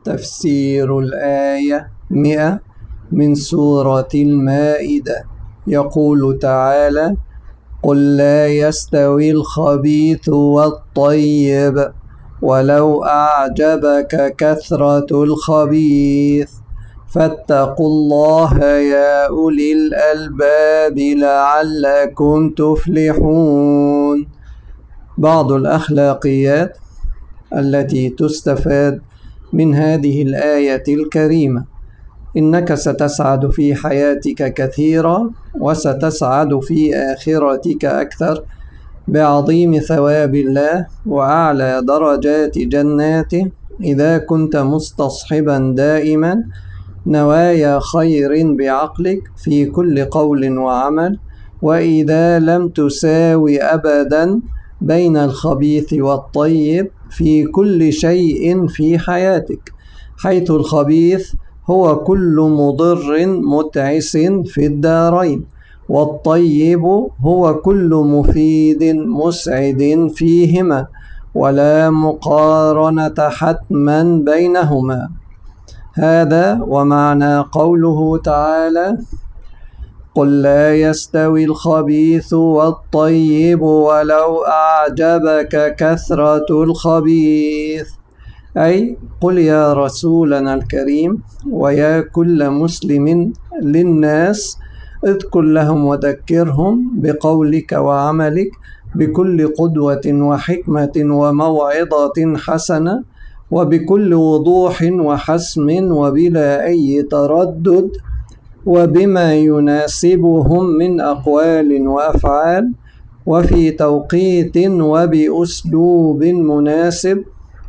تفسير الآية 100 من سورة المائدة. يقول تعالى: قل لا يستوي الخبيث والطيب ولو أعجبك كثرة الخبيث فاتقوا الله يا أولي الألباب لعلكم تفلحون. بعض الأخلاقيات التي تستفاد من هذه الآية الكريمة: إنك ستسعد في حياتك كثيرا وستسعد في آخرتك أكثر بعظيم ثواب الله وأعلى درجات جناته إذا كنت مستصحبا دائما نوايا خير بعقلك في كل قول وعمل، وإذا لم تساوي أبدا بين الخبيث والطيب في كل شيء في حياتك، حيث الخبيث هو كل مضر متعس في الدارين، والطيب هو كل مفيد مسعد فيهما، ولا مقارنة حتما بينهما. هذا ومعنى قوله تعالى: قل لا يستوي الخبيث والطيب ولو أعجبك كثرة الخبيث، أي قل يا رسولنا الكريم ويا كل مسلم للناس، اذكر لهم وذكرهم بقولك وعملك بكل قدوة وحكمة وموعظة حسنة وبكل وضوح وحسم وبلا أي تردد، وبما يناسبهم من أقوال وأفعال، وفي توقيت وبأسلوب مناسب.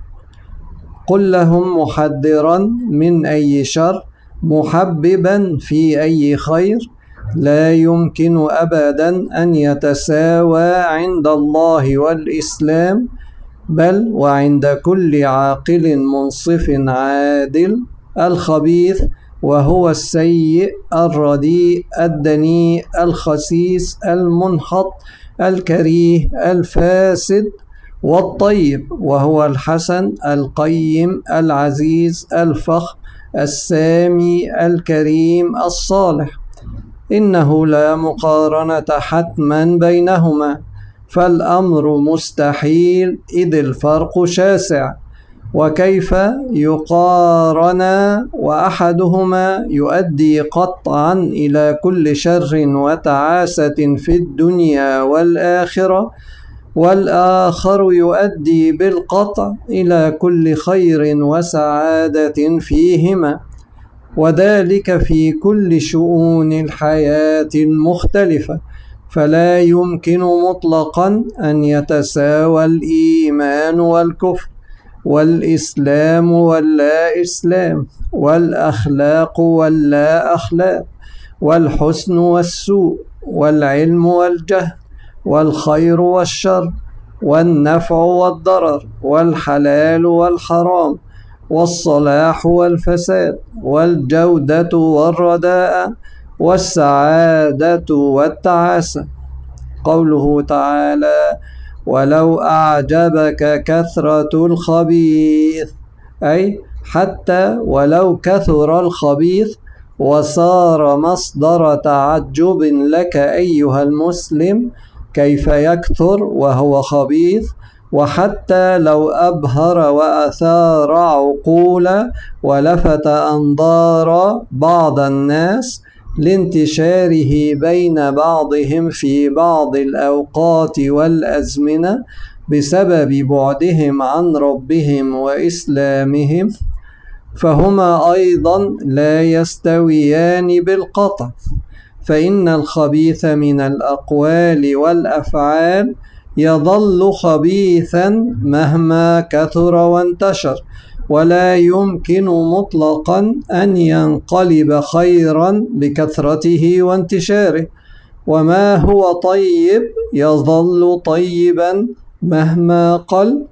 قل لهم محذرا من أي شر، محببا في أي خير، لا يمكن أبدا أن يتساوى عند الله والإسلام، بل وعند كل عاقل منصف عادل الخبيث وهو السيء الرديء الدنيء الخسيس المنحط الكريه الفاسد، والطيب وهو الحسن القيم العزيز الفخم السامي الكريم الصالح. إنه لا مقارنة حتما بينهما، فالأمر مستحيل إذ الفرق شاسع، وكيف يقارنا وأحدهما يؤدي قطعا إلى كل شر وتعاسة في الدنيا والآخرة، والآخر يؤدي بالقطع إلى كل خير وسعادة فيهما، وذلك في كل شؤون الحياة المختلفة. فلا يمكن مطلقا أن يتساوى الإيمان والكفر، والإسلام واللا إسلام، والأخلاق واللا أخلاق، والحسن والسوء، والعلم والجهل، والخير والشر، والنفع والضرر، والحلال والحرام، والصلاح والفساد، والجودة والرداءة، والسعادة والتعاسة. قوله تعالى: ولو أعجبك كثرة الخبيث، أي حتى ولو كثر الخبيث وصار مصدر تعجب لك أيها المسلم كيف يكثر وهو خبيث، وحتى لو أبهر وأثار عقول ولفت أنظار بعض الناس لانتشاره بين بعضهم في بعض الأوقات والأزمنة بسبب بعدهم عن ربهم وإسلامهم، فهما أيضا لا يستويان بالقطع. فإن الخبيث من الأقوال والأفعال يظل خبيثا مهما كثر وانتشر، ولا يمكن مطلقا أن ينقلب خيرا بكثرته وانتشاره، وما هو طيب يظل طيبا مهما قل،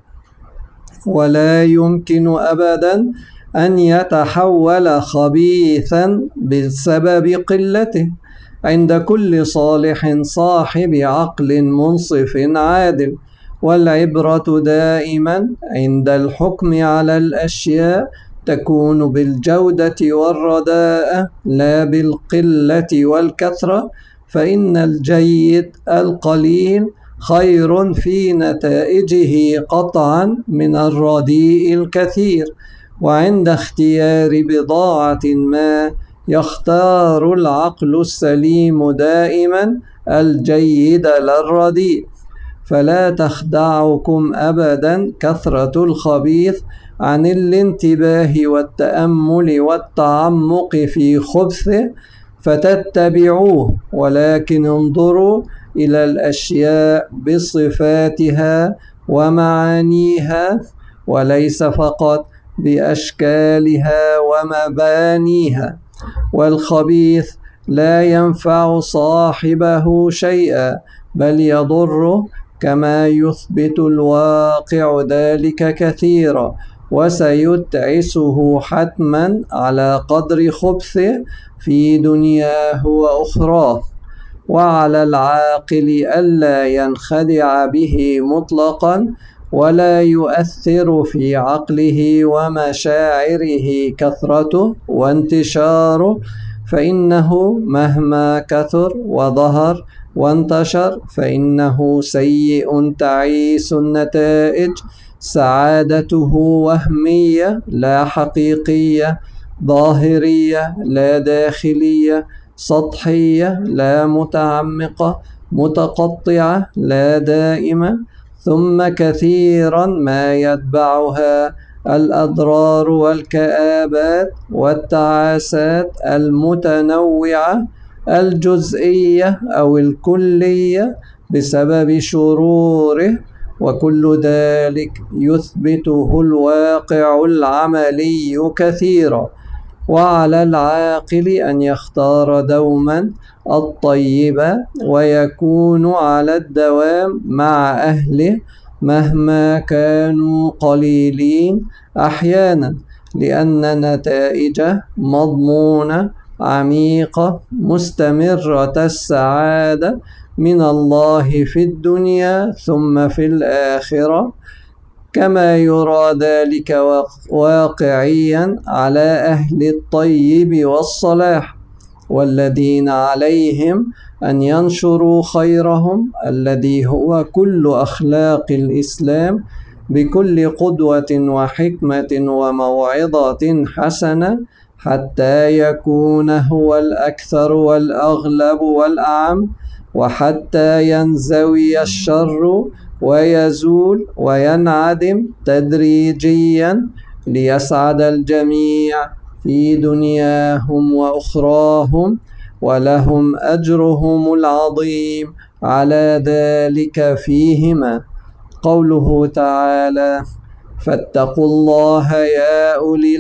ولا يمكن أبدا أن يتحول خبيثا بسبب قلته عند كل صالح صاحب عقل منصف عادل. والعبرة دائما عند الحكم على الأشياء تكون بالجودة والرداءة لا بالقلة والكثرة، فإن الجيد القليل خير في نتائجه قطعا من الرديء الكثير. وعند اختيار بضاعة ما يختار العقل السليم دائما الجيد لا الرديء. فلا تخدعكم أبدا كثرة الخبيث عن الانتباه والتأمل والتعمق في خبثه فتتبعوه، ولكن انظروا إلى الأشياء بصفاتها ومعانيها، وليس فقط بأشكالها ومبانيها. والخبيث لا ينفع صاحبه شيئا بل يضره، كما يثبت الواقع ذلك كثيرا، وسيتعسه حتما على قدر خبثه في دنياه وأخراه. وعلى العاقل ألا ينخدع به مطلقا ولا يؤثر في عقله ومشاعره كثرته وانتشاره، فإنه مهما كثر وظهر وانتشر فإنه سيء تعيس النتائج، سعادته وهمية لا حقيقية، ظاهرية لا داخلية، سطحية لا متعمقة، متقطعة لا دائمة، ثم كثيرا ما يتبعها الأضرار والكآبات والتعاسات المتنوعة الجزئية أو الكلية بسبب شروره، وكل ذلك يثبته الواقع العملي كثيرا. وعلى العاقل أن يختار دوما الطيب ويكون على الدوام مع أهله مهما كانوا قليلين أحيانا، لأن نتائجه مضمونة عميقة مستمرة السعادة من الله في الدنيا ثم في الآخرة، كما يرى ذلك واقعيا على أهل الطيب والصلاح، والذين عليهم أن ينشروا خيرهم الذي هو كل أخلاق الإسلام بكل قدوة وحكمة وموعظة حسنة، حتى يكون هو الأكثر والأغلب والأعم، وحتى ينزوي الشر ويزول وينعدم تدريجيا، ليسعد الجميع في دنياهم وأخراهم، ولهم أجرهم العظيم على ذلك فيهما. قوله تعالى: فاتقوا الله يا أولي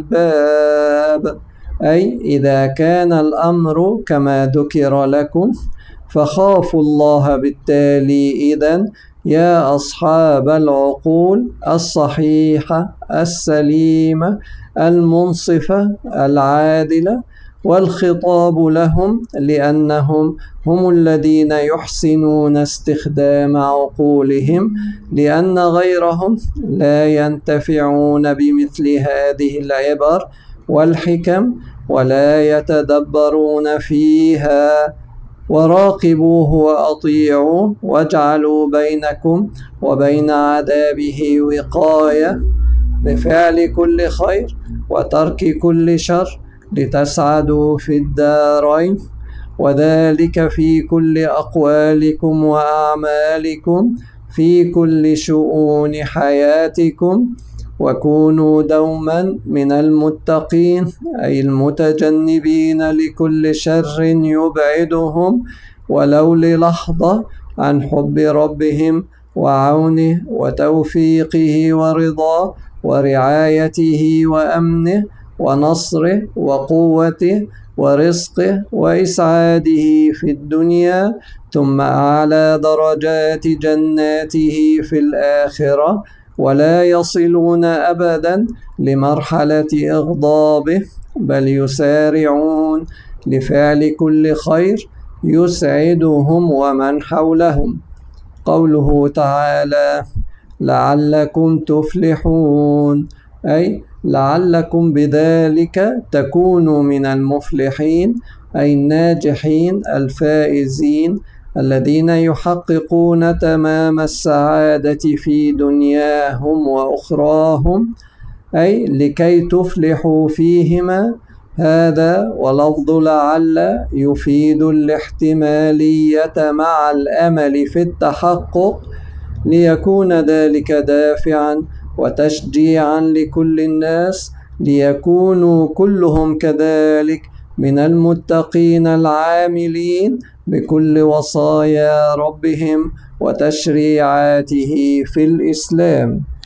الألباب، أي إذا كان الأمر كما ذكر لكم فخافوا الله بالتالي إذن يا أصحاب العقول الصحيحة السليمة المنصفة العادلة. والخطاب لهم لأنهم هم الذين يحسنون استخدام عقولهم، لأن غيرهم لا ينتفعون بمثل هذه العبر والحكم ولا يتدبرون فيها. وراقبوه وأطيعوه واجعلوا بينكم وبين عذابه وقاية بفعل كل خير وترك كل شر لتسعدوا في الدارين، وذلك في كل أقوالكم وأعمالكم في كل شؤون حياتكم. وكونوا دوما من المتقين أي المتجنبين لكل شر يبعدهم ولو للحظة عن حب ربهم وعونه وتوفيقه ورضاه ورعايته وأمنه ونصره وقوته ورزقه وإسعاده في الدنيا، ثم أعلى درجات جناته في الآخرة، ولا يصلون أبدا لمرحلة إغضابه بل يسارعون لفعل كل خير يسعدهم ومن حولهم. قوله تعالى: لعلكم تفلحون، أي لعلكم بذلك تكونوا من المفلحين، أي الناجحين الفائزين الذين يحققون تمام السعادة في دنياهم وأخراهم، أي لكي تفلحوا فيهما. هذا ولفظ لعل يفيد الاحتمالية مع الأمل في التحقق، ليكون ذلك دافعا وتشجيعا لكل الناس ليكونوا كلهم كذلك من المتقين العاملين بكل وصايا ربهم وتشريعاته في الإسلام.